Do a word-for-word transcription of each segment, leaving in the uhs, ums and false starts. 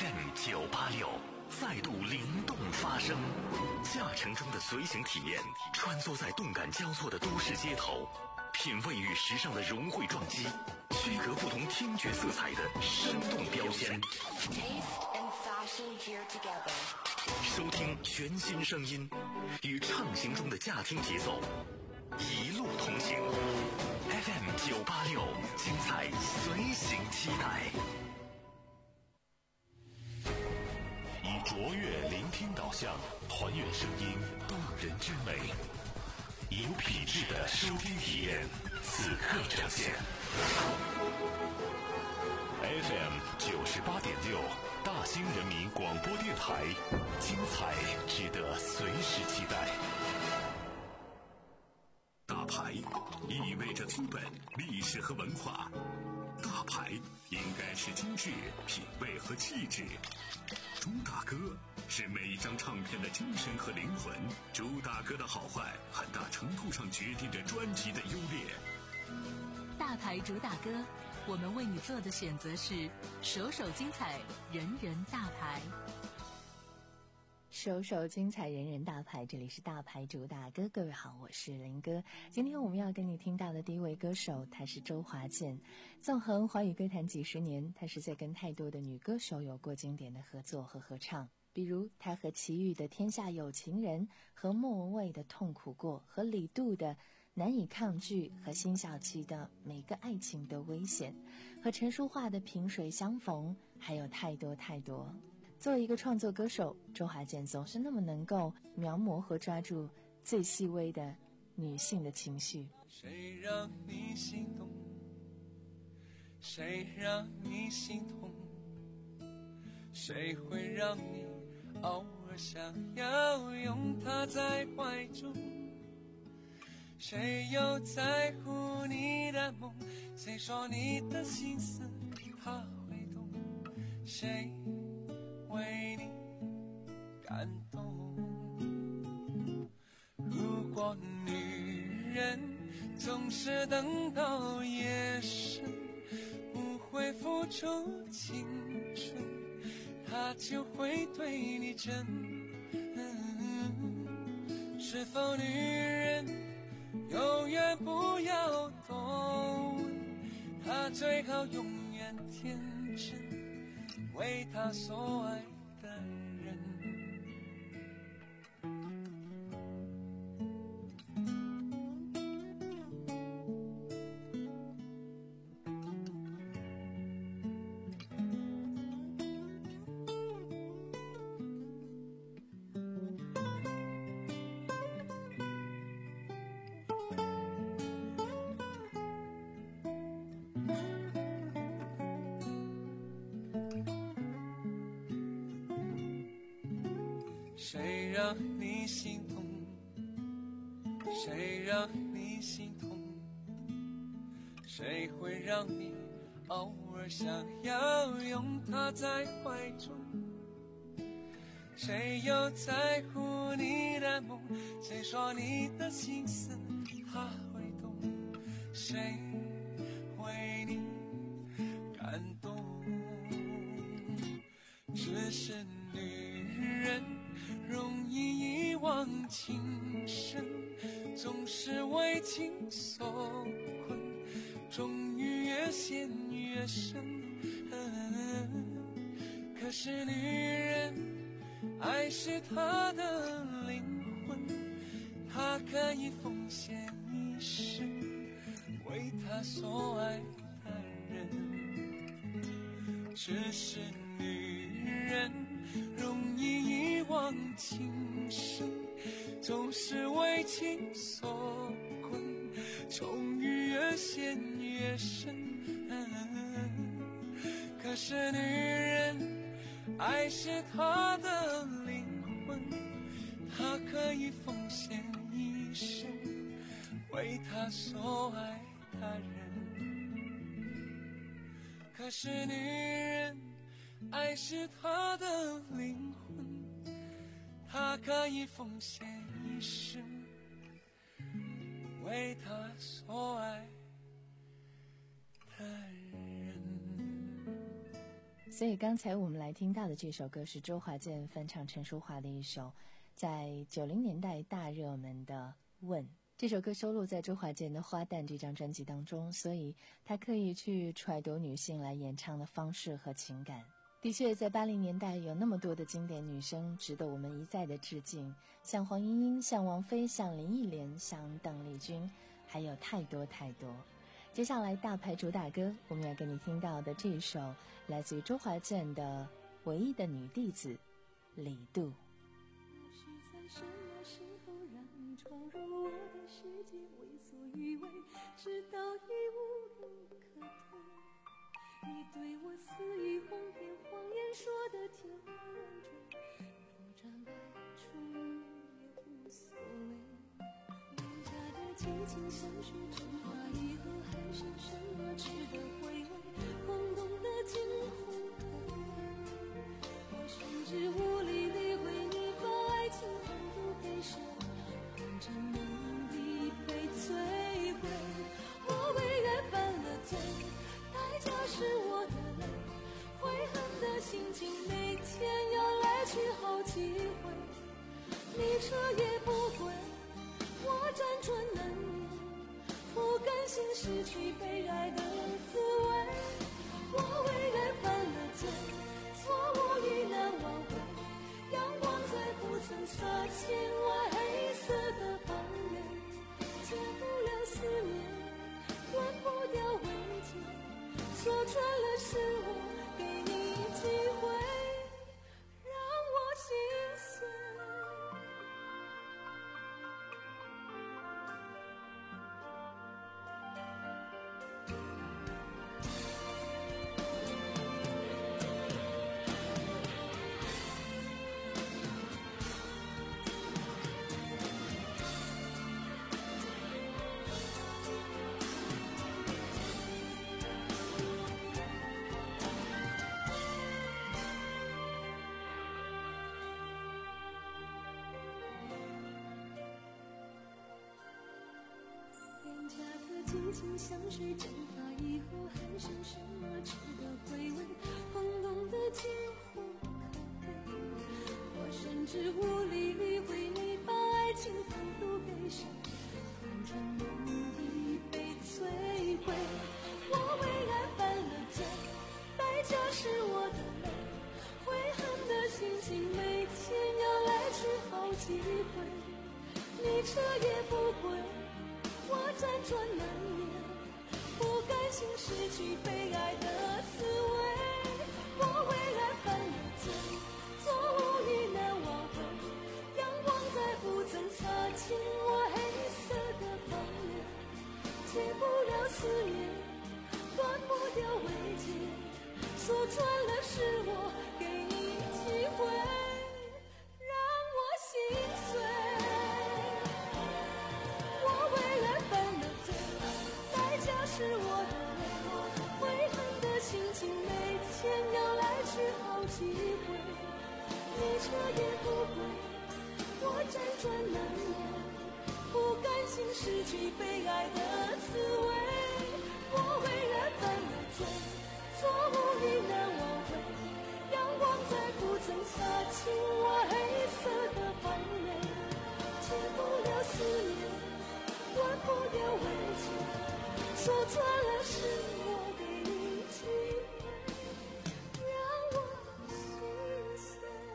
F M 九八六再度灵动发声，驾乘中的随行体验，穿梭在动感交错的都市街头，品味与时尚的融汇撞击，区隔不同听觉色彩的生动标签。收听全新声音，与畅行中的驾听节奏，一路同行。F M 九八六，精彩随行期待。以卓越聆听导向，还原声音动人之美，有品质的收听体验，此刻呈现。F M 九十八点六，大兴人民广播电台，精彩值得随时期待。大牌意味着资本、历史和文化，大牌应该是精致、品味和气质。朱大哥是每一张唱片的精神和灵魂，朱大哥的好坏很大程度上决定着专辑的优劣。 大牌主打歌，我们为你做的选择是首首精彩，人人大牌。 首首精彩，人人大牌，这里是大牌主打歌。各位好，我是林哥。今天我们要跟你听到的第一位歌手，他是周华健。纵横华语歌坛几十年，他是在跟太多的女歌手有过经典的合作和合唱，比如他和齐豫的《天下有情人》，和莫文蔚的《痛苦过》，和李杜的《难以抗拒》，和辛晓琪的《每个爱情都危险》，和陈淑桦的《萍水相逢》，还有太多太多。作为一个创作歌手，周华健总是那么能够描摹和抓住最细微的女性的情绪。 谁让你心动，谁让你心痛，谁会让你偶尔想要拥他在怀中，谁又在乎你的梦，谁说你的心思他会懂，谁为你感动。如果女人总是等到夜深不会付出青春，她就会对你真、嗯、是否女人永远不要多问，她最好永远天真，为他所爱的人。谁让你心痛，谁让你心痛，谁会让你偶尔想要拥他在怀中，谁又在乎你的梦，谁说你的心思他会懂，谁为你感动。只是女人容易遗忘情深，总是为情所困，终于越陷越深、嗯、可是女人爱是她的灵魂，她可以奉献一生为她所爱的人。只是女人容易遗忘情深，总是为情所困，终于越陷越深、嗯、可是女人爱是她的灵魂，她可以奉献一生为她所爱的人。可是女人爱是她的灵魂，她可以奉献一生为她所爱的人。 所以刚才我们来听到的这首歌是周华健翻唱陈淑桦的一首在九零年代大热门的《问》。这首歌收录在周华健的《花旦》这张专辑当中，所以他刻意去揣度女性来演唱的方式和情感。的确，在八零年代有那么多的经典女生值得我们一再的致敬，像黄莺莺，像王菲，像林忆莲，像邓丽君，还有太多太多。接下来大牌主打歌，我们要跟你听到的这一首来自于周华健的《唯一的女弟子》李杜。 是在什么时候让你闯入我的世界，为所欲为，直到已无路可退。你对我肆意哄骗，谎言说的天花乱坠，不展开出也无所谓。廉价的激情像是蒸发以后还剩什么值得回味，空洞的惊鸿可悲。我甚至无力理会你把爱情单独给谁，反正能力被摧毁。我为爱犯了罪，代价是我的泪，悔恨的心情每天要来去好几回。你彻夜不归，我辗转难眠，不甘心失去被爱的滋味。我为爱犯了罪，错误已难挽回，阳光再不曾洒进我黑色的房间，戒不了思念，断不掉慰藉，说穿了是我给你机会，让我心碎。廉价的激情像水蒸发以后还剩什么值得回味，空洞的惊鸿可悲。我甚至无力理会你把爱情单独给谁，反正梦已被摧毁。我为爱犯了罪，代价是我的泪，悔恨的心情每天要来去好几回。你彻夜不归，我辗转难眠，不甘心失去被爱的滋味。我为爱犯了罪，错误已难挽回，阳光再不曾洒进我黑色的房间，戒不了思念，断不掉慰藉，说穿了是我给你机会，让我心碎。是我的泪，悔恨的心情每天要来去好几回。你彻夜不归，我辗转难眠，不甘心失去被爱的滋味。我为爱犯了罪，错误已难挽回，阳光再不曾洒进我黑色的房内，戒不了思念，断不掉慰藉，说穿了是我给你机会，让我心碎。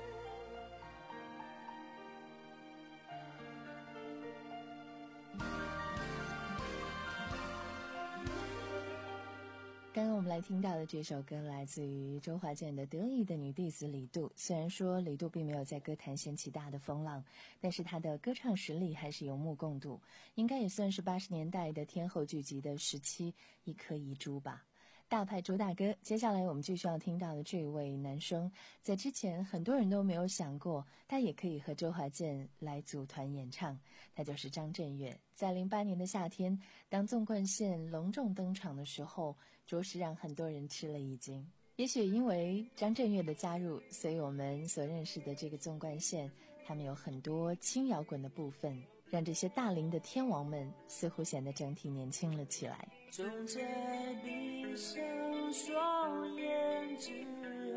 刚刚我们来听到的这首歌来自于周华健的《得意的女弟子》李杜。虽然说李杜并没有在歌坛掀起大的风浪，但是她的歌唱实力还是有目共睹，应该也算是八十年代的天后聚集的时期一颗遗珠吧。大牌主打歌，接下来我们继续要听到的这位男生，在之前很多人都没有想过他也可以和周华健来组团演唱，他就是张震岳。在零八年的夏天，当纵贯线隆重登场的时候，着实让很多人吃了一惊。也许因为张震岳的加入，所以我们所认识的这个纵贯线，他们有很多轻摇滚的部分，让这些大龄的天王们似乎显得整体年轻了起来。 总在闭上双眼之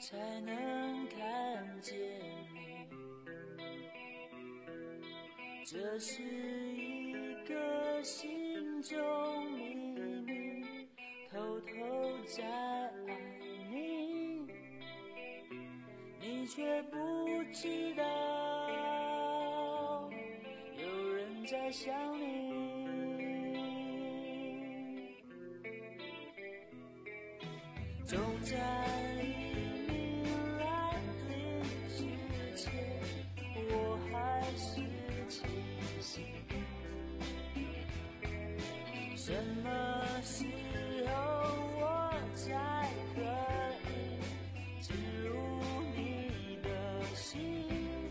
才能看见你。这是一个心中秘密，偷偷在爱你，你却不知道有人在想你。总在黎明来临之前，我还是清醒。什么时候我才可以进入你的心？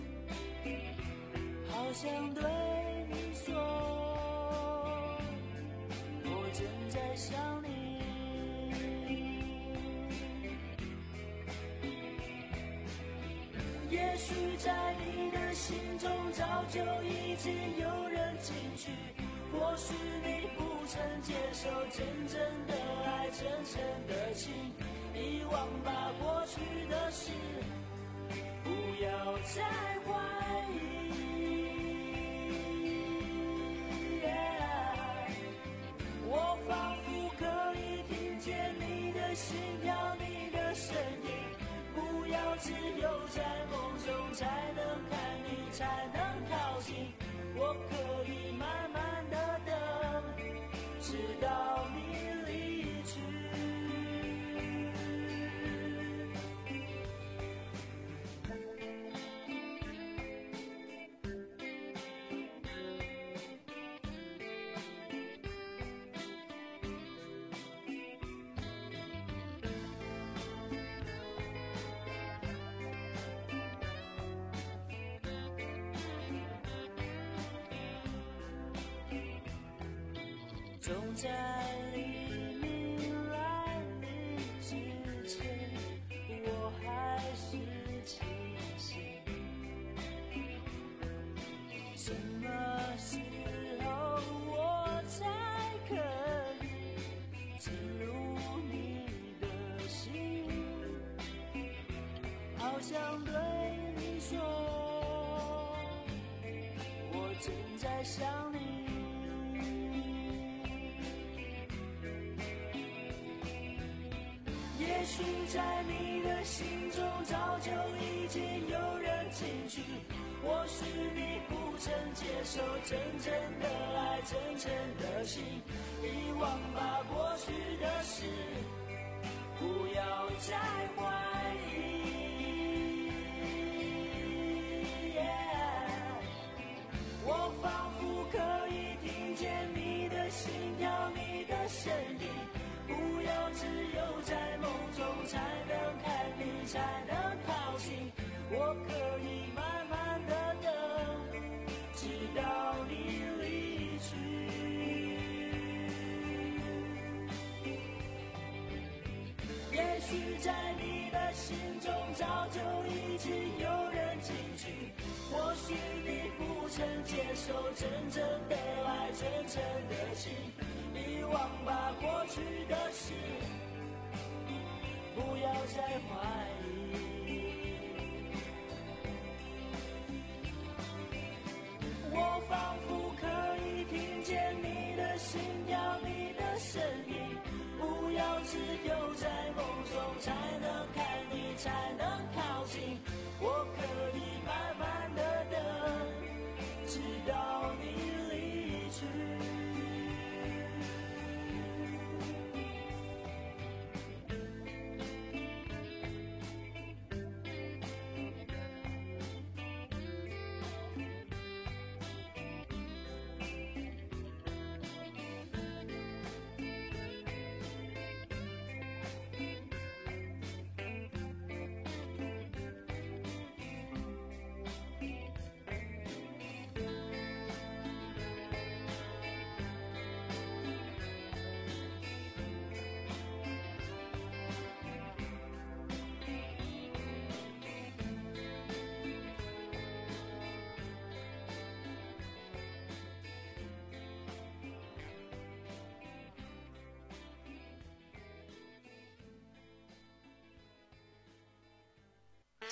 好想对你说，我正在想你。也许在你的心中早就已经有人进去，或许你不曾接受真正的爱，真诚的情，遗忘吧过去的事，不要再怀疑。Yeah, 我仿佛可以听见你的心跳，你的声音，不要只有在梦中才能看你，才能靠近。我可以慢慢的等，直到你离去。总在黎明来临之前，我还是清醒。什么时候我才可以进入你的心？好想对你说，我正在想你。也许在你的心中早就已经有人进去，或许你不曾接受真正的爱，真诚的情，遗忘吧过去的事，不要再怀疑。Yeah, 我仿佛可以听见你的心跳，你的声音，不要只有在梦中才能看你，才能靠近。我可以慢慢的等，直到你离去。也许在你的心中早就已经有人进去，或许你不曾接受真正的爱，真诚的情，遗忘吧过去的事，不要再怀疑。我仿佛可以听见你的心跳，你的声音，不要只有在梦中才能看你，才能靠近。我可以慢慢的等，直到你离去。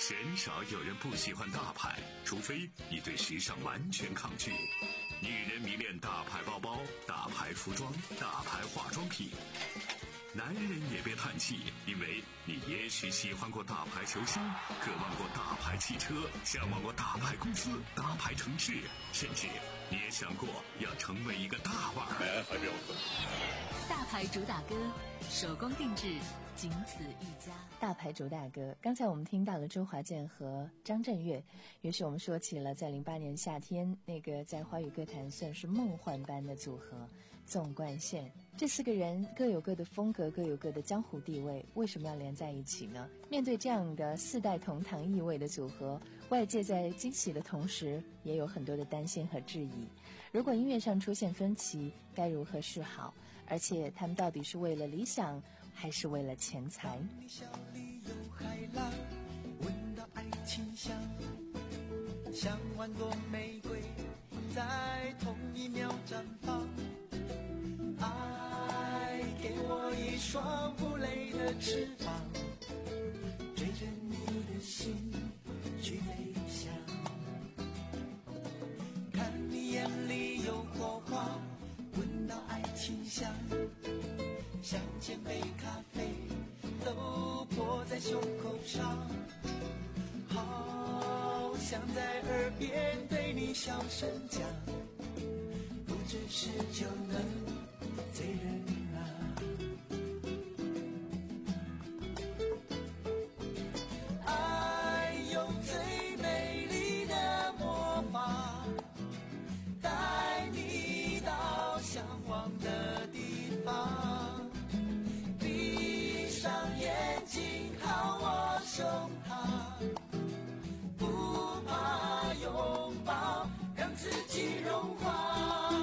鲜少有人不喜欢大牌，除非你对时尚完全抗拒。女人迷恋大牌包包、大牌服装、大牌化妆品。男人也别叹气，因为你也许喜欢过大牌球星，渴望过大牌汽车，向往过大牌公司、大牌城市，甚至你也想过要成为一个大腕儿。 哎，还没有喝。 大牌主打歌，手工定制，仅此一家。 大牌主打歌，刚才我们听到了周华健和张震岳，于是我们说起了在零八年夏天那个在华语歌坛算是梦幻般的组合纵贯线。这四个人各有各的风格，各有各的江湖地位，为什么要连在一起呢？面对这样的四代同堂意味的组合，外界在惊喜的同时也有很多的担心和质疑。如果音乐上出现分歧，该如何是好？而且他们到底是为了理想还是为了钱财？ 你笑里有海浪，闻到爱情香，像万朵玫瑰在同一秒绽放。爱给我一双不累的翅膀，追着你的心去飞翔。看你眼里有火花，闻到爱情香，像千杯咖啡都泼在胸口上，好想在耳边对你小声讲，不只是就能醉人啊。爱有最美丽的魔法，带你到向往的地方，闭上眼睛靠我胸膛，不怕拥抱，让自己融化。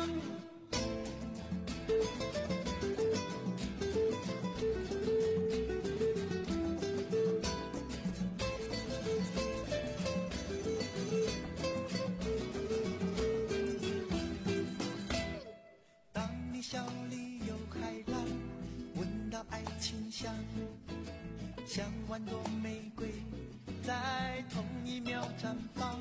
当你笑里有海浪，闻到爱情香，像万朵玫瑰在同一秒绽放。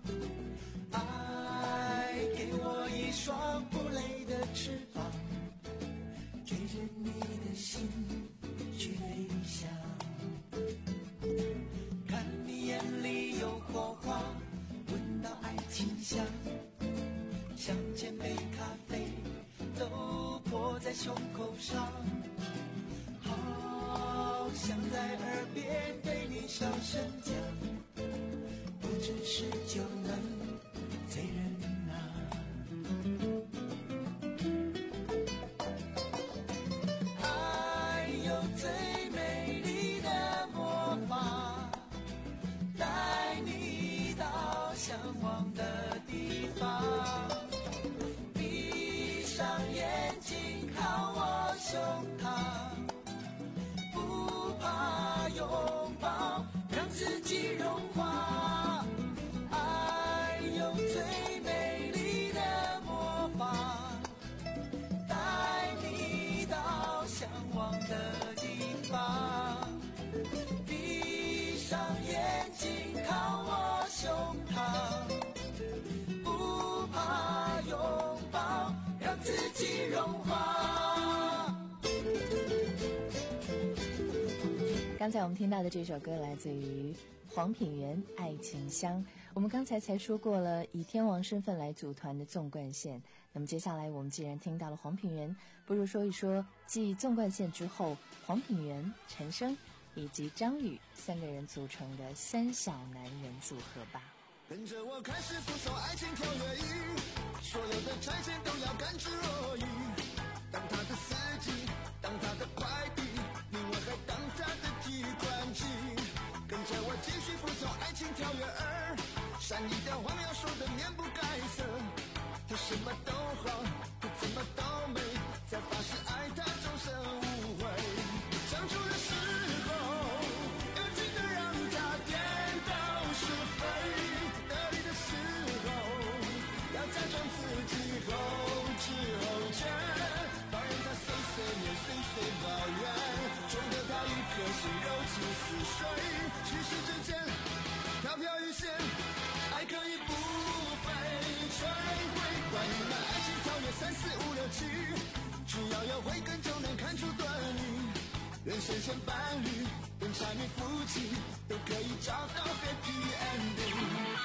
爱给我一双不累的翅膀，追着你的心去飞翔。看你眼里有火花，闻到爱情香，像千杯咖啡都泼在胸口上，好想在耳边对你小声讲，不只是就能醉人啊。爱有最美丽的魔法，带你到向往的地方，闭上眼睛靠我胸膛，不怕拥抱，让自己融化。爱有最美丽的魔法，带你到向往的地方，闭上眼睛靠我胸膛，不怕拥抱，让自己融化。 刚才我们听到的这首歌来自于黄品源《爱情香》。我们刚才才说过了以天王身份来组团的纵贯线，那么接下来我们既然听到了黄品源，不如说一说继纵贯线之后黄品源、陈升以及张宇三个人组成的三小男人组合吧。 跟着我开始不受爱情跳跃仪，所有的拆迁都要甘之若饴。当他的司机，当他的快递，另外还当他的提款机。跟着我继续不受爱情跳跃儿，善意的谎要说的面不改色。他什么都好，他怎么都美，才发誓爱他终身无悔。相处的时候要记得让他颠倒是非，得意的时候要假装自己后知后觉，放任他碎碎念碎碎抱怨，宠得他一颗心柔情似水。其实之间你那爱情条约三四五六七，只要有慧根就能看出端倪。人生线伴侣，跟柴米夫妻，都可以找到 happy ending。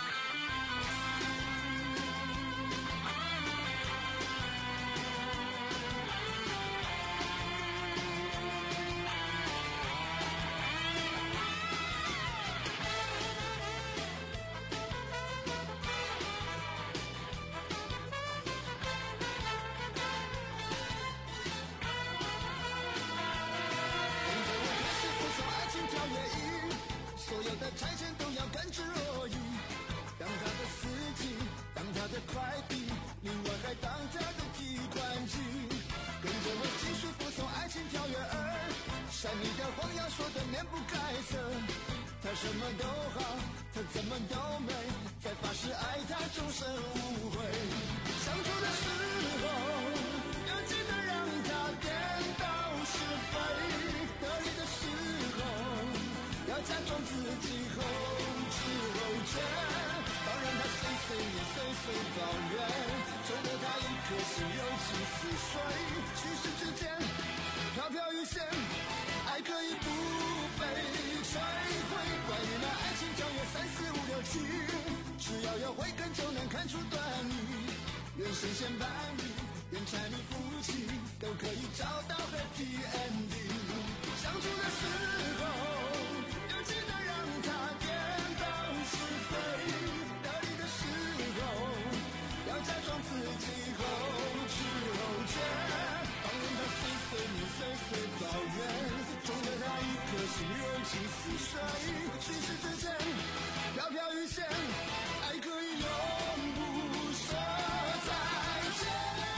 拆迁都要甘之若饴，当他的司机，当他的快递，另外还当他的提款机。跟着我继续附送爱情条约二，删你的谎要说的面不改色。他什么都好，他怎么都美，再发誓爱他终身无悔。相处的时候要记得让他颠倒是非，得意的时候要假装自己后知后觉，当然他碎碎念碎碎抱怨，中了他一颗心柔情似水。虚实之间飘飘欲仙，爱可以不被摧毁。关于那爱情条约三四五六七，只要有慧根就能看出端倪。人生线伴侣，连柴米夫妻，都可以找到 happy ending。相处的时候要记得让他颠倒是非，得意的时候要假装自己后知后觉，放任他碎碎念碎碎抱怨，中了他一颗心柔情似水。虚实之间飘飘欲仙，爱可以永不说再见。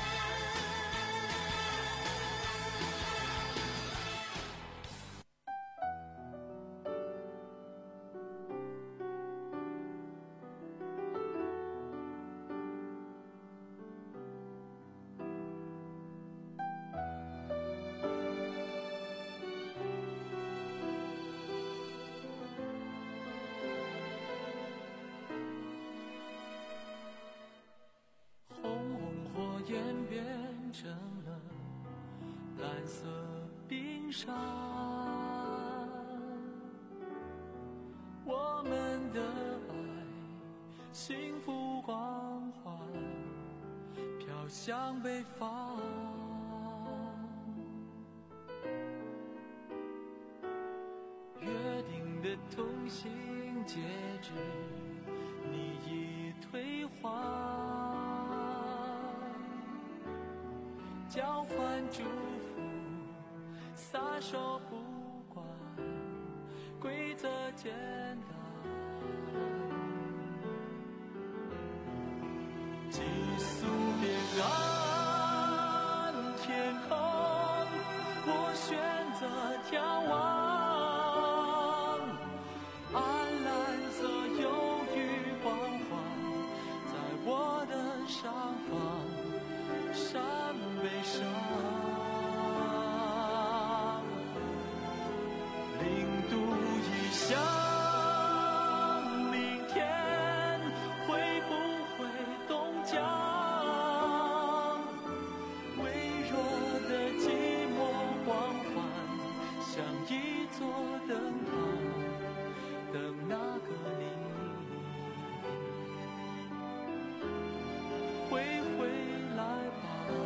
成了蓝色冰山，我们的爱幸福光环飘向北方，约定的同行戒指你已退还，交换祝福，撒手不管，规则简单，寄宿边岸天空，我选择眺望，暗蓝色忧郁光环，在我的上方。山背上，零度以下，明天会不会冻僵？微弱的寂寞光环，像一座灯塔，等那个你会回来吧。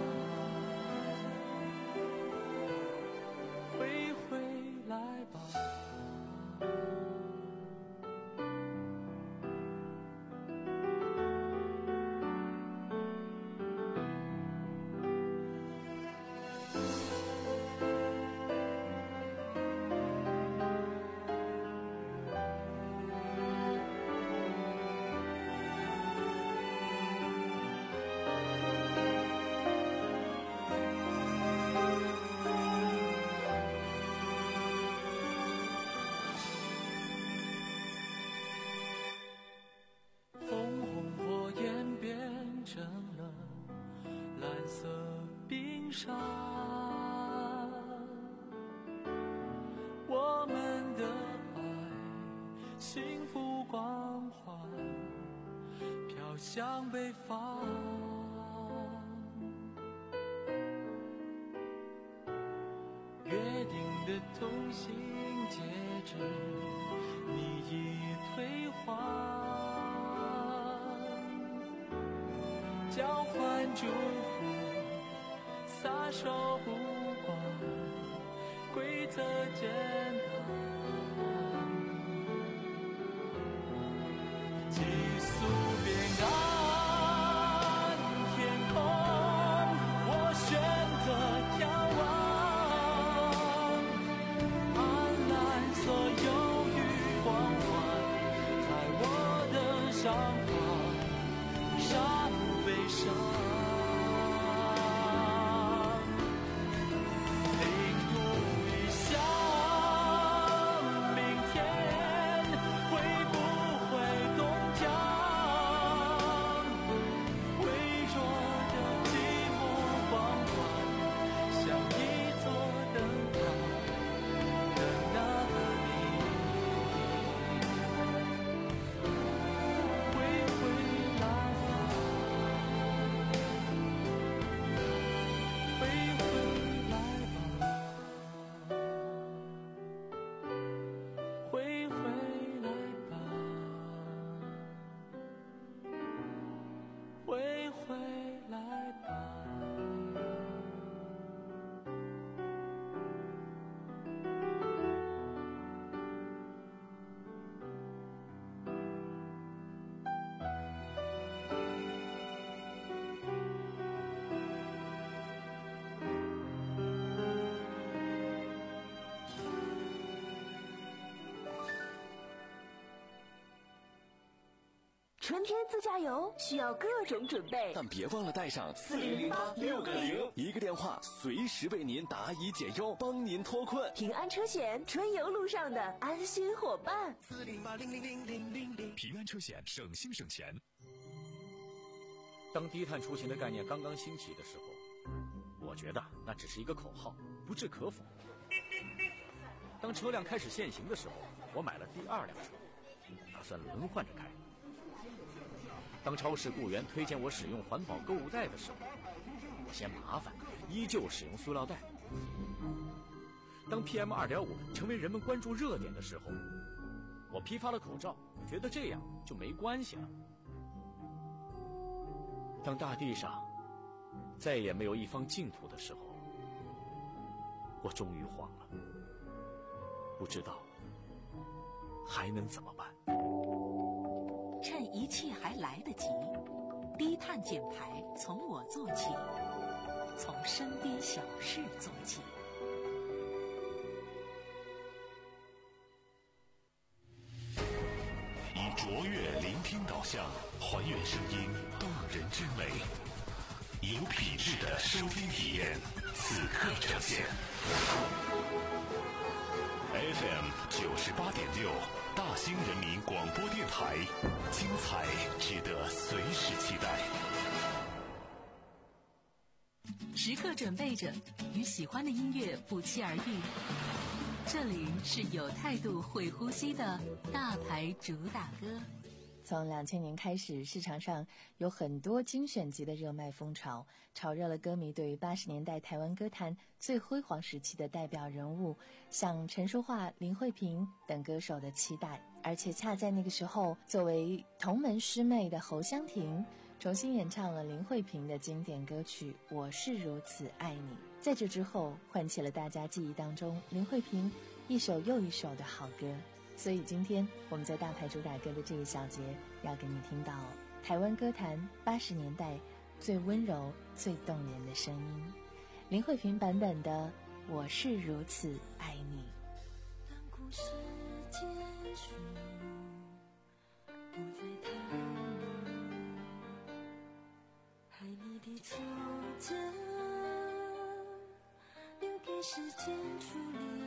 会回来吧。上，我们的爱幸福光环飘向北方， 的痛心结局，你已退还，交换祝福，撒手不管，规则简单，寄宿边岸天空，我选择眺望，安澜所有与光环，在我的伤疤杀不悲伤。 春天自驾游需要各种准备， 但别忘了带上四零零八六个零， 一个电话随时为您答疑解忧，帮您脱困。 平安车险，春游路上的安心伙伴。 四零八零零零零零零， 平安车险，省心省钱。 当低碳出行的概念刚刚兴起的时候，我觉得那只是一个口号，不置可否。当车辆开始限行的时候，我买了第二辆车，打算轮换着开。当超市雇员推荐我使用环保购物袋的时候，我嫌麻烦，依旧使用塑料袋。当 P M 二点五 成为人们关注热点的时候，我批发了口罩，觉得这样就没关系了。当大地上再也没有一方净土的时候，我终于慌了，不知道还能怎么办。 趁一切还来得及，低碳减排从我做起，从身边小事做起。 以卓越聆听导向，还原声音动人之美，有品质的收听体验，此刻呈现。F M 九十八点六，大兴人民广播电台，精彩值得随时期待。 时刻准备着，与喜欢的音乐不期而遇。这里是有态度、会呼吸的大牌主打歌。 从两千年开始，市场上有很多精选集的热卖风潮，炒热了歌迷对于八十年代台湾歌坛最辉煌时期的代表人物，像陈淑桦、林慧萍等歌手的期待。而且恰在那个时候，作为同门师妹的侯湘婷重新演唱了林慧萍的经典歌曲《我是如此爱你》。在这之后，唤起了大家记忆当中林慧萍一首又一首的好歌。所以今天我们在大牌主打歌的这个小节，要给你听到台湾歌坛八十年代最温柔最动人的声音，林慧萍版本的《我是如此爱你》。 当故事结束，不再谈爱你的挫折，留给时间处理。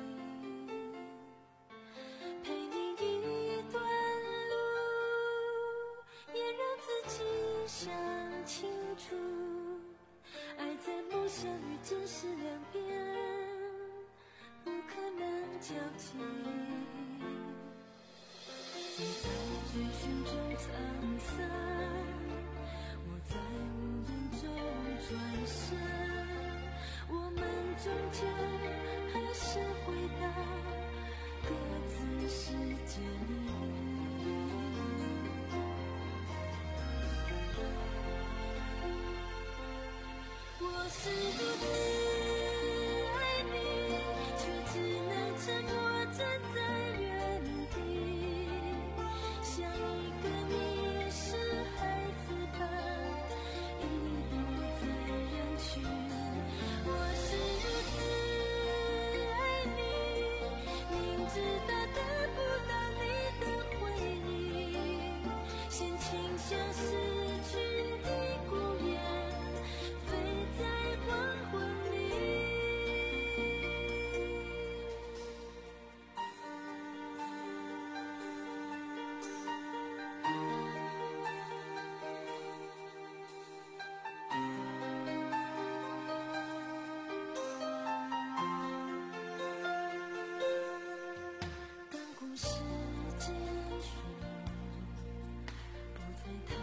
想清楚，爱在梦想与真实两边，不可能交集。你在追寻中沧桑，我在无言中转身。 我们终究还是回到各自世界里。我是如此爱你，却只能沉默站在原地，像一个你是孩子般遗落在人群。我是如此爱你，明知道得不到你的回应，心情像失去的孤雁，飞在黄昏里。当故事结束，不再谈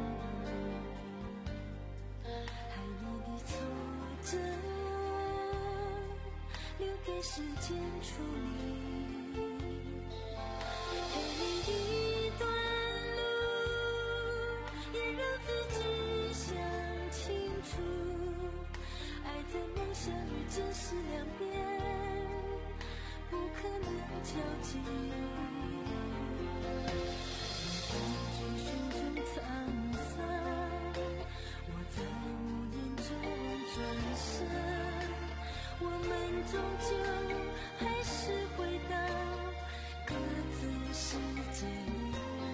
爱你的挫折，留给时间处理。每一段路，也让自己想清楚，爱在梦想与真实两边，不可能交集。我在追寻中沧桑，我在无言中转身，我们终究还是回到各自世界里。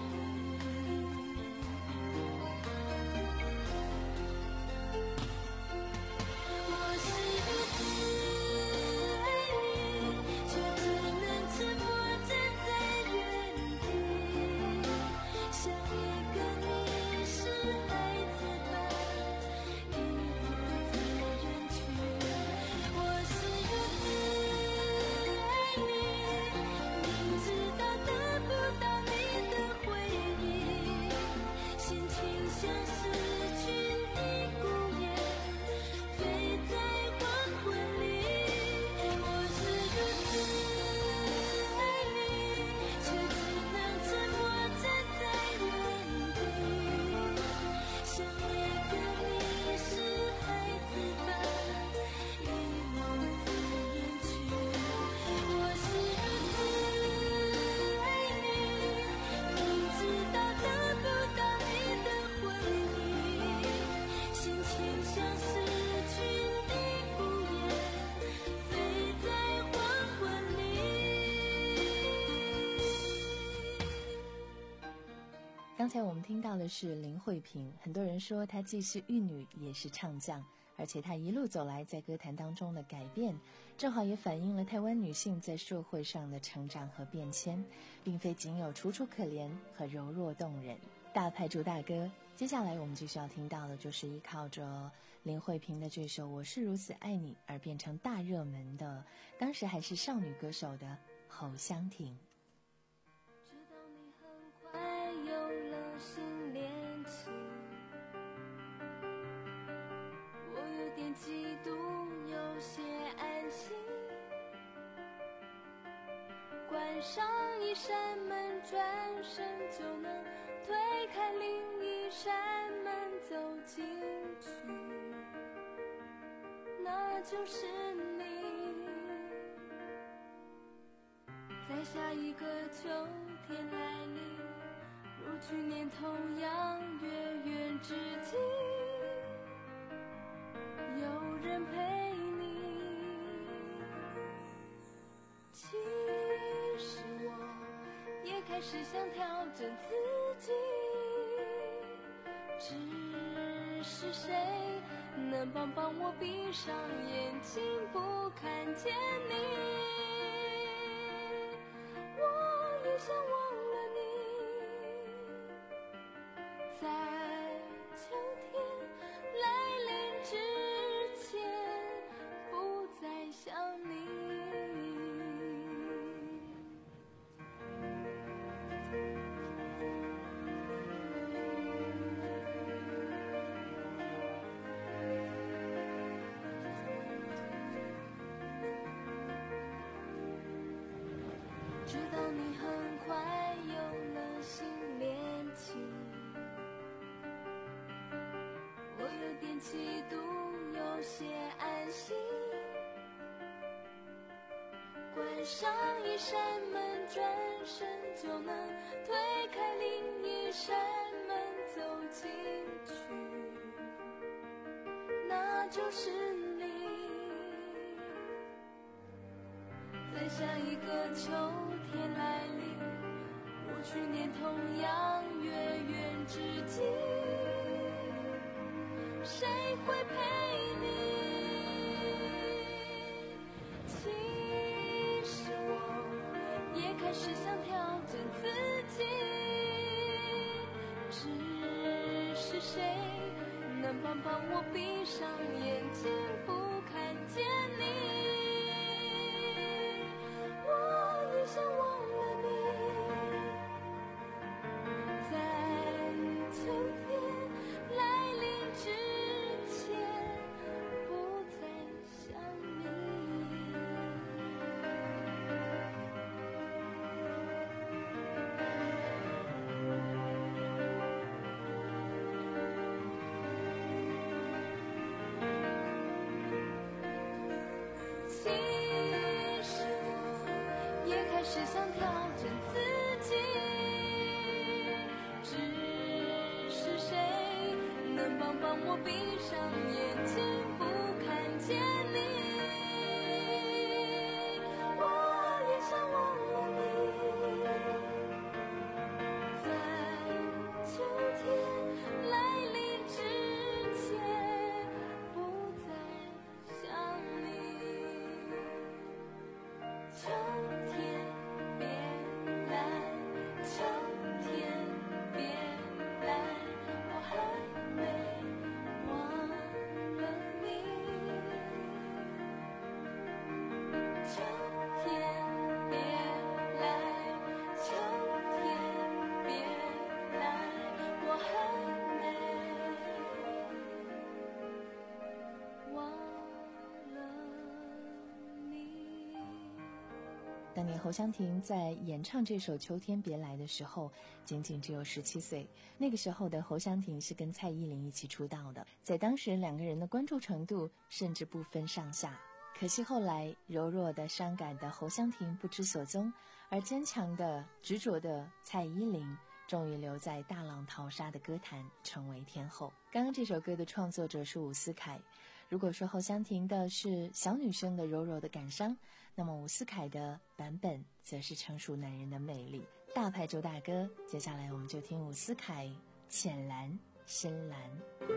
我是如此爱你，却只能沉默站在原地，像一个你是孩子般遗落在人群。我是如此爱你，明知道得不到你的回应，心情像失去的孤雁，飞在黄昏里。我是如此爱你，却只能沉默站在原地，像一个你是孩子般遗落在人群。我是如此爱你，明知道得不到你的回应，心情像失去的孤雁，飞在黄昏里。 刚才我们听到的是林慧萍，很多人说她既是玉女也是唱将，而且她一路走来在歌坛当中的改变，正好也反映了台湾女性在社会上的成长和变迁，并非仅有楚楚可怜和柔弱动人。大牌主大歌，接下来我们继续要听到的就是依靠着林慧萍的这首《我是如此爱你》而变成大热门的，当时还是少女歌手的侯湘婷。 知道你很快有了新恋情，我有点嫉妒，有些安心。关上一扇门，转身就能推开另一扇门，走进去，那就是你。在下一个秋天来临，如去年同样月圆之际，有人陪你。其实我也开始想调整自己，只是谁能帮帮我闭上眼睛不看见你？我也想忘了你，在秋天来临之前不再想你。 嫉妒有些安心，关上一扇门，转身就能推开另一扇门走进去，那就是你。在下一个秋天来临，如去年同样月圆之际，谁会陪你？其实我也开始想调整自己，只是谁能帮帮我闭上眼睛不看见你？我也想忘了你，在秋天来临之前不再想你。其实我也开始想调整自己，只是谁能帮帮我闭上眼睛不看见你？我也想忘了你，在秋天来临之前不再想你。秋天别来，秋天别来，我还没忘了你。秋天别来，秋天别来，我还没忘了你。 当年侯湘婷在演唱这首《秋天别来》的时候，仅仅只有十七岁。那个时候的侯湘婷是跟蔡依林一起出道的，在当时两个人的关注程度甚至不分上下。可惜后来柔弱的、伤感的侯湘婷不知所踪，而坚强的、执着的蔡依林终于留在大浪淘沙的歌坛，成为天后。刚刚这首歌的创作者是伍思凯。如果说侯湘婷的是小女生的柔柔的感伤，那么伍思凯的版本则是成熟男人的魅力。大牌主打歌，接下来我们就听伍思凯《浅蓝深蓝》。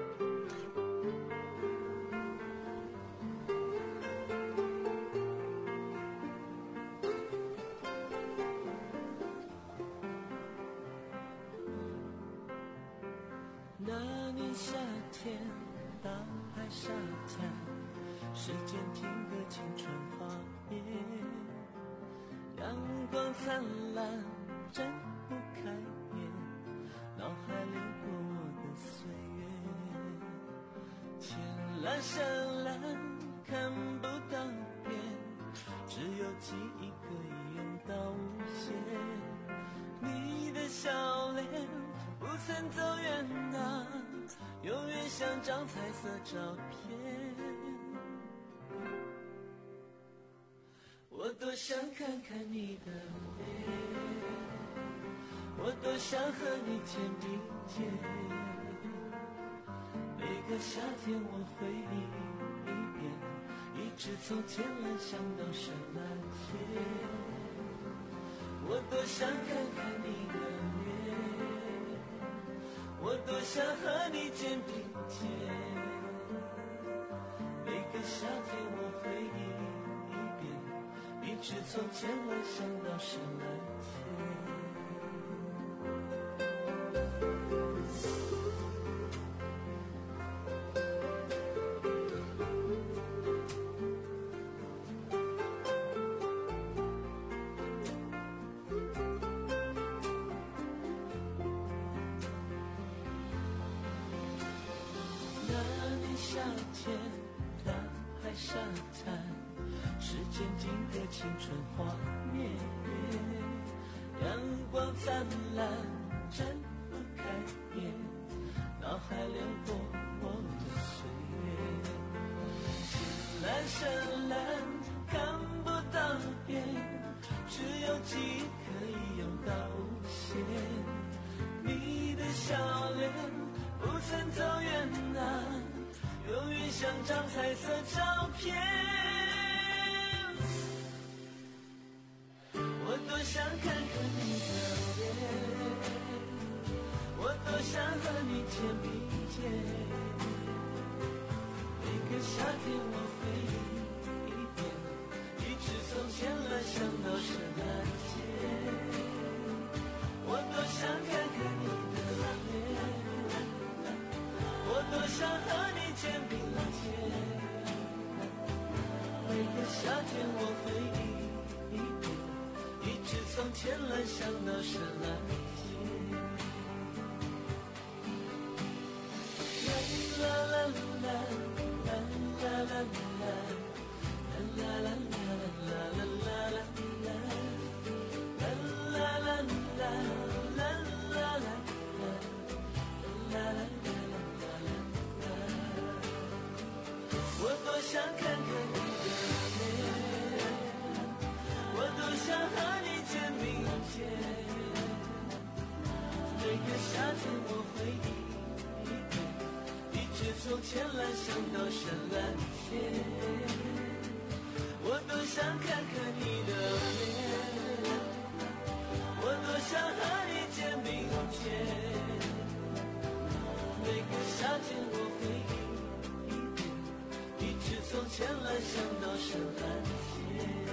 那年夏天，大海沙滩，时间停格，青春画面，阳光灿烂，睁不开眼，脑海流过我的岁月，浅蓝深蓝，看不到边，只有记忆可以用到无限，你的笑脸不曾走远啊，永远像张彩色照片。我多想看看你的脸，我多想和你肩并肩，每个夏天我回忆一遍，一直从浅蓝想到深蓝天。我多想看看你的脸，我多想和你肩并肩，每个夏天我回忆一遍，一直从浅蓝想到深蓝天。夏天，大海沙滩，时间定格青春画面，阳光灿烂，睁不开眼，脑海流过我的岁深蓝，看不到边，只有记忆可以拥抱无限。你的笑脸不曾走远啊，永远像张彩色照片。我多想看看你的脸，我多想和你肩并肩。每个夏天我回忆一遍，一直从前来想到圣诞节。我多想看看你的脸，我多想和你肩并肩。每个夏天我回忆一遍，一直从前来想到圣诞节。啦啦啦啦啦啦啦啦啦啦啦啦啦啦。我多想看看你的脸，我多想和你肩并肩。每个夏天我回忆一遍，一直从前来想到圣诞节。我多想看看你的脸，我多想和你肩并肩。每个夏天我回忆一遍，一直从前来想到圣诞节。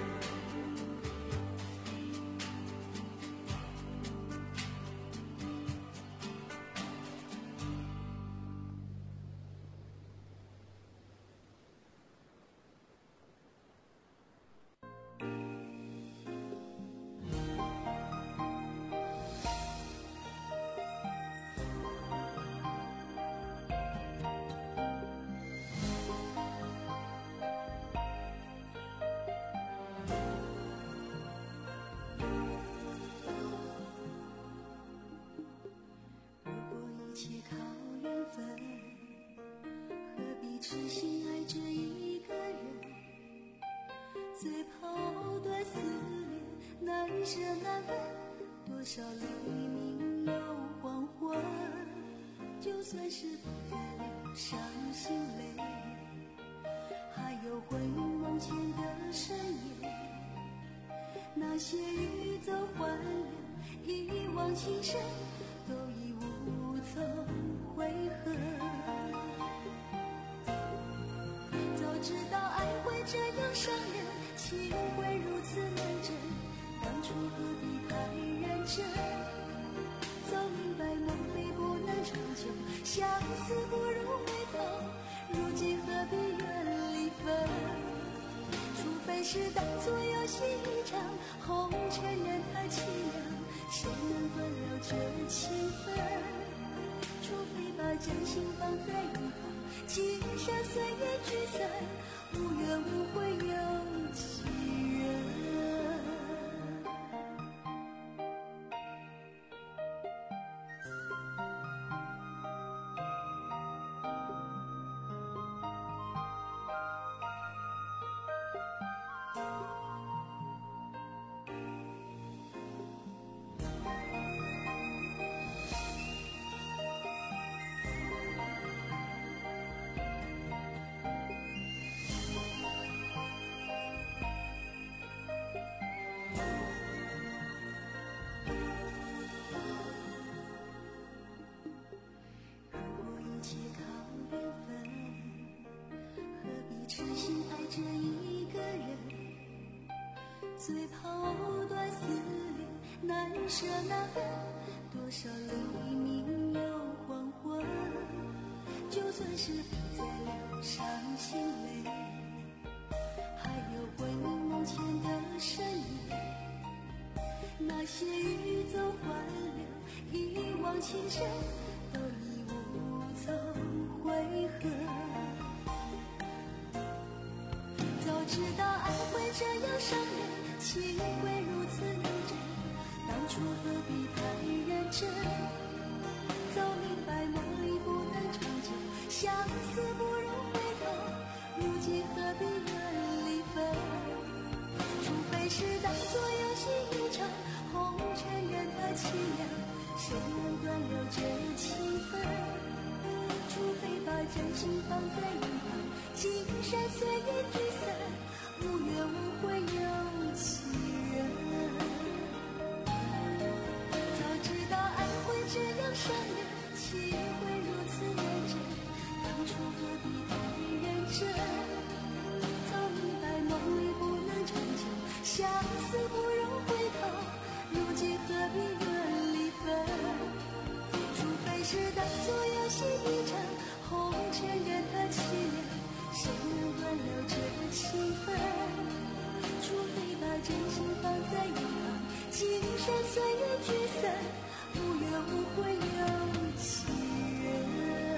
痴心爱着一个人，最抛断思念，难舍难分，多少黎明又黄昏，就算是不再流伤心泪，还有回梦前的深夜，那些欲走还留，一往情深，都已无从悔恨。知道爱会这样伤人，情会如此难枕，当初何必太认真？早明白梦里不能长久，相思不如回头，如今何必怨离分？除非是当作游戏一场，红尘人太凄凉，谁能断了这情分？除非把真心放在一旁，今生岁月聚散，无怨无悔有几人？痴心爱着一个人，最抛断思念，难舍难分，多少黎明又黄昏，就算是不再流伤心泪，还有回梦前的深夜，那些欲走还留，一往情深，都已无从悔恨。早知道爱会这样伤人，情会如此难枕，当初何必太认真？早明白梦里不能长久，相思不如回头，如今何必怨分，除非是当作游戏一场，红尘任它凄凉，谁能断了这气氛？除非把真心放在一旁，青山随月聚散，无怨无悔有情人。早知道爱会这样伤人，情会如此认真，当初何必太认真？早明白梦里不能长久，相思不容回头，如今何必论离分？除非是当作游戏一场，红尘任它凄凉，谁能断了这气氛？除非把真心放在一旁，青山随月聚散，无怨无悔有情人。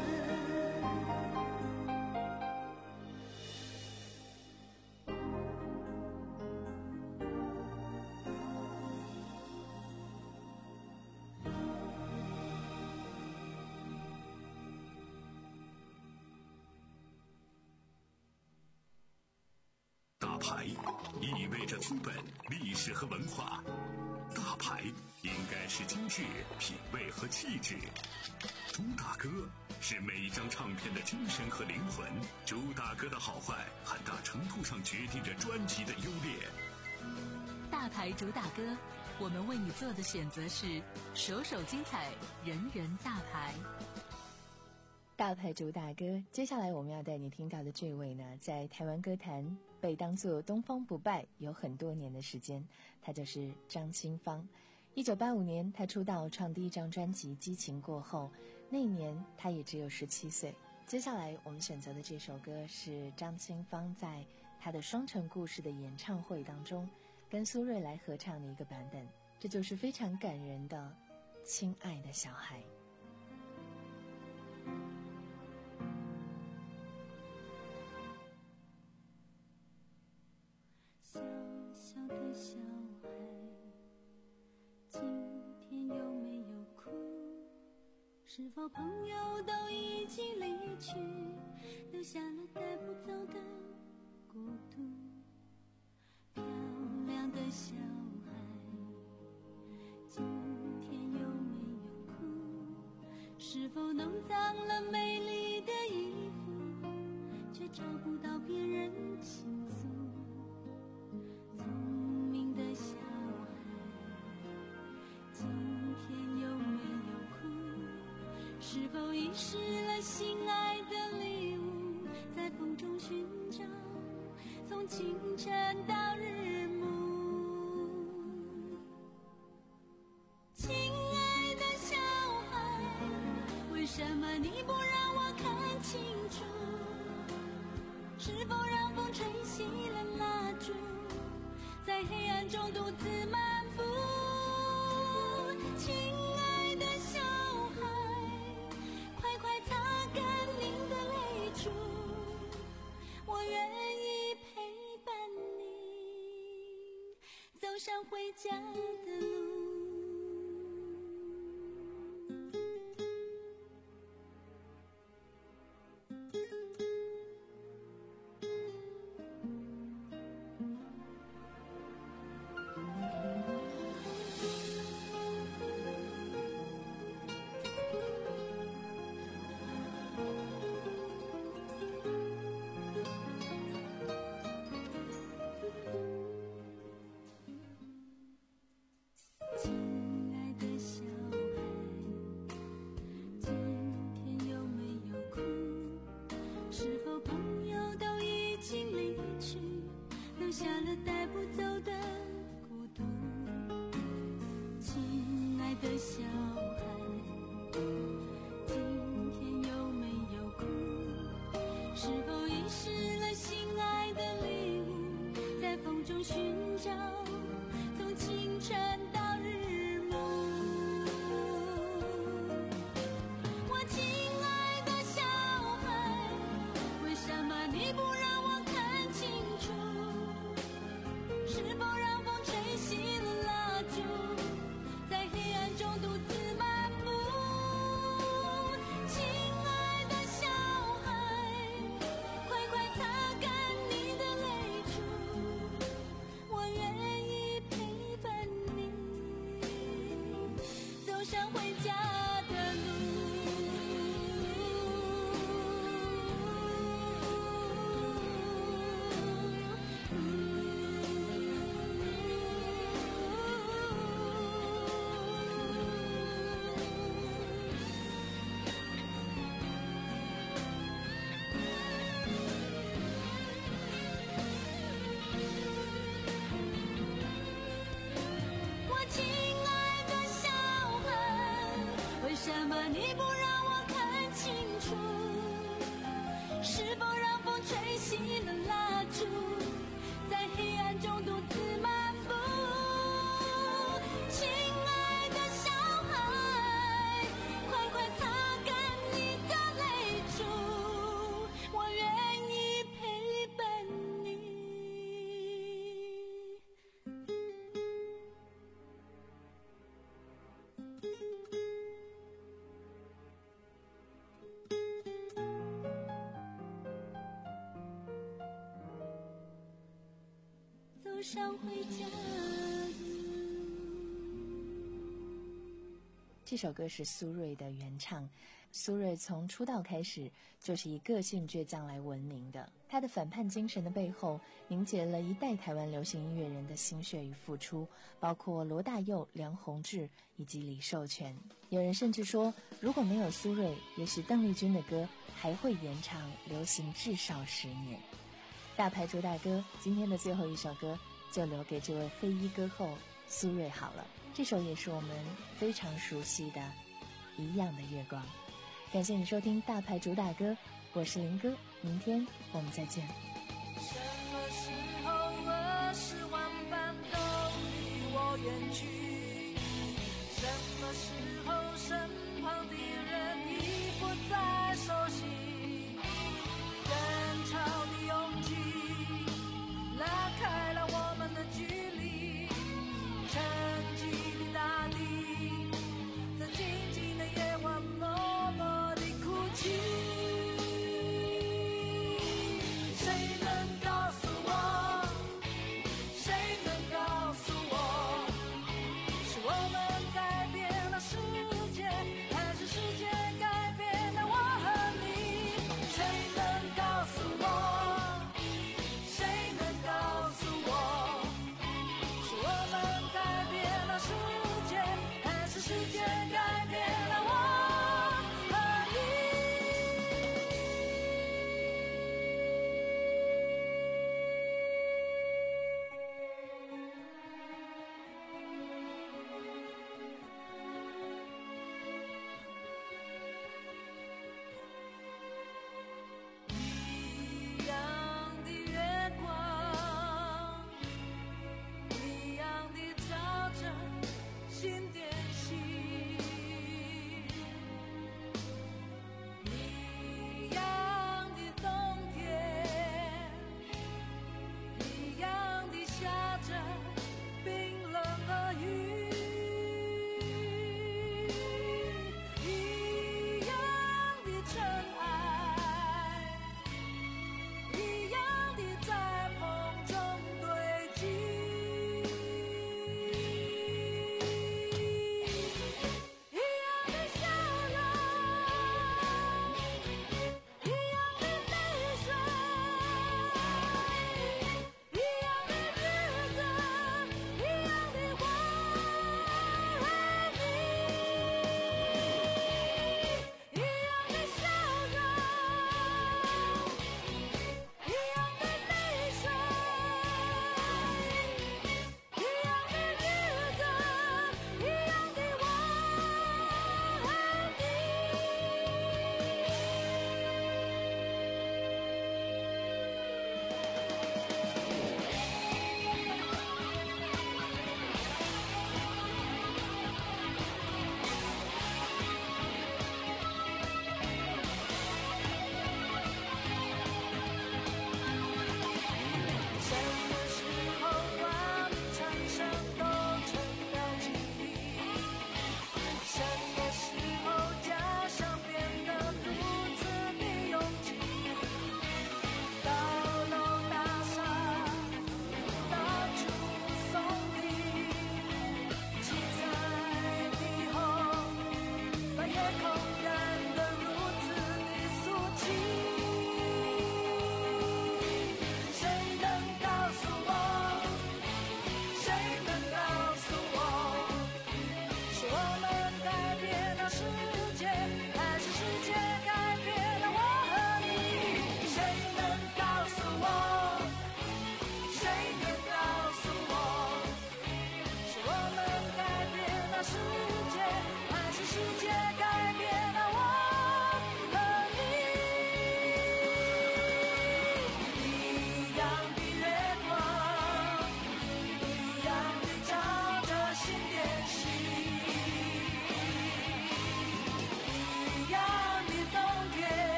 大牌意味着资本、历史和文化，大牌应该是精致、品味和气质。朱大哥是每一张唱片的精神和灵魂，朱大哥的好坏很大程度上决定着专辑的优劣。 大牌主打歌，我们为你做的选择是首首精彩，人人大牌。 大牌主打歌，接下来我们要带你听到的这位呢，在台湾歌坛被当作东方不败有很多年的时间，他就是张清芳。一九八五年，他出道创第一张专辑《激情过后》，那一年他也只有十七岁。接下来我们选择的这首歌是张清芳在他的《双城故事》的演唱会当中跟苏芮来合唱的一个版本，这就是非常感人的《亲爱的小孩》。 小小的小孩，今天有没有哭？是否朋友都已经离去，留下了带不走的孤独？漂亮的小孩，今天有没有哭？是否弄脏了美丽的衣服，却找不到别人倾诉？聪明的小孩，今天有没有哭？是否遗失了心爱的礼物，在风中寻找，从清晨到日暮。亲爱的小孩，为什么你不让我看清楚？是否让风吹熄了蜡烛，在黑暗中独自漫步？亲爱的小孩，快快擦干您的泪珠，我愿意陪伴你走上回家的路。下了带不走的孤独，亲爱的小孩，今天有没有哭？是否遗失了心爱的礼物，在风中寻找，从清晨到日暮。我亲爱的小孩，为什么你不让我看清楚？是否让风吹熄了蜡烛，在黑暗中独自漫步？亲爱的小孩，快快擦干你的泪珠， 上回家的路。我亲爱的小孩，为什么你不让我看清楚？是否让风吹熄了蜡烛，在黑暗中独自漫步？亲爱的小孩，快快擦干你的泪珠，我愿意陪伴你。走上回家的这首歌是苏芮的原唱。苏芮从出道开始就是以个性倔强来闻名的，她的反叛精神的背后凝结了一代台湾流行音乐人的心血与付出，包括罗大佑、梁鸿志以及李寿全。有人甚至说，如果没有苏芮，也许邓丽君的歌还会延长流行至少十年。大牌主打歌，今天的最后一首歌就留给这位黑衣歌后苏芮好了。这首也是我们非常熟悉的《一样的月光》。感谢你收听大牌主打歌，我是林哥，明天我们再见。 什么时候儿时玩伴都离我远去？什么时候身旁的人已不再熟悉？人潮的拥挤拉开了我们的距离，沉寂的大地在静静的夜晚默默地哭泣。谁能告诉我，谁能告诉我，是我们改变了世界，还是世界改变了我？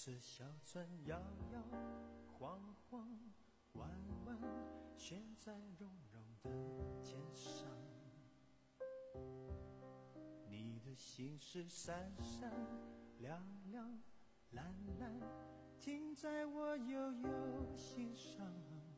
是小船摇摇晃晃弯弯悬在绒绒的肩上，你的心事闪闪亮亮蓝蓝停在我悠悠心上。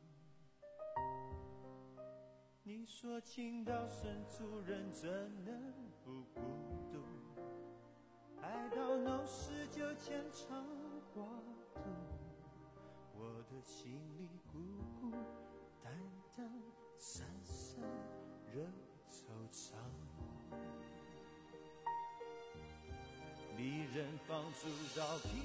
你说情到深处人怎能不孤独，爱到浓时就牵肠挂肚，我的心里孤孤单单散散惹惆怅。离人放逐到边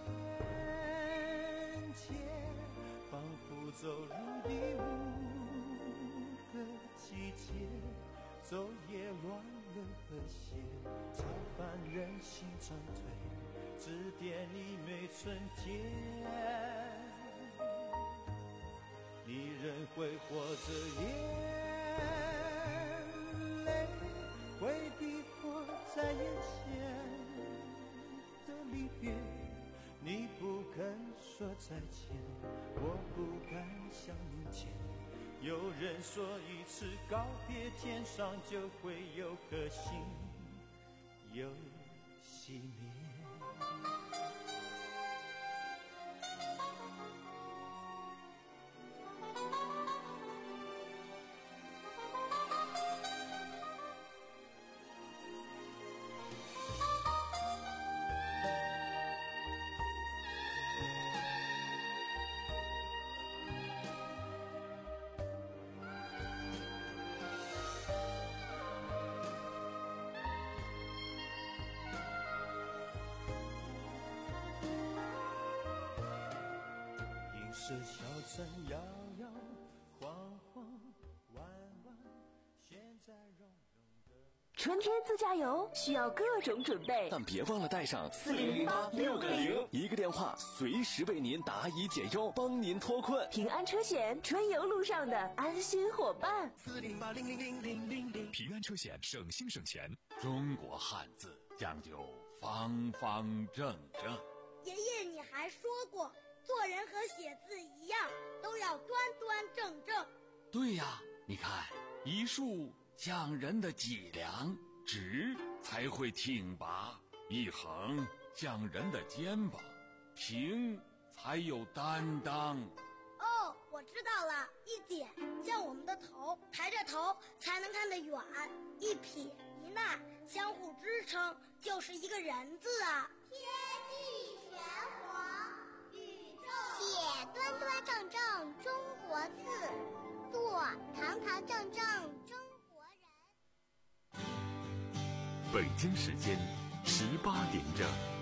界，仿佛走入第五个季节，昼夜乱了和谐，超凡人心长腿，指点你每春天。你仍会活着眼泪，会逼迫在眼前的离别，你不肯说再见，我不敢想明天。有人说一次告别，天上就会有颗星又熄灭。是小船摇摇晃晃弯弯悬在绒绒的。 春天自驾游需要各种准备， 但别忘了带上四零零八六个零， 一个电话随时为您答疑解忧，帮您脱困。 平安车险，春游路上的安心伙伴。 四零八零零零零零零，平安车险，省心省钱。 中国汉字讲究方方正正。 爷爷，你还说过，做人和写字一样，都要端端正正。 对呀，你看，一竖讲人的脊梁，直才会挺拔；一横讲人的肩膀，平才有担当。 哦，我知道了，一点像我们的头，抬着头才能看得远；一撇一捺相互支撑，就是一个人字啊。 天地玄黄，宇宙写端端正正中国字，做堂堂正正中国人。 北京时间十八点整。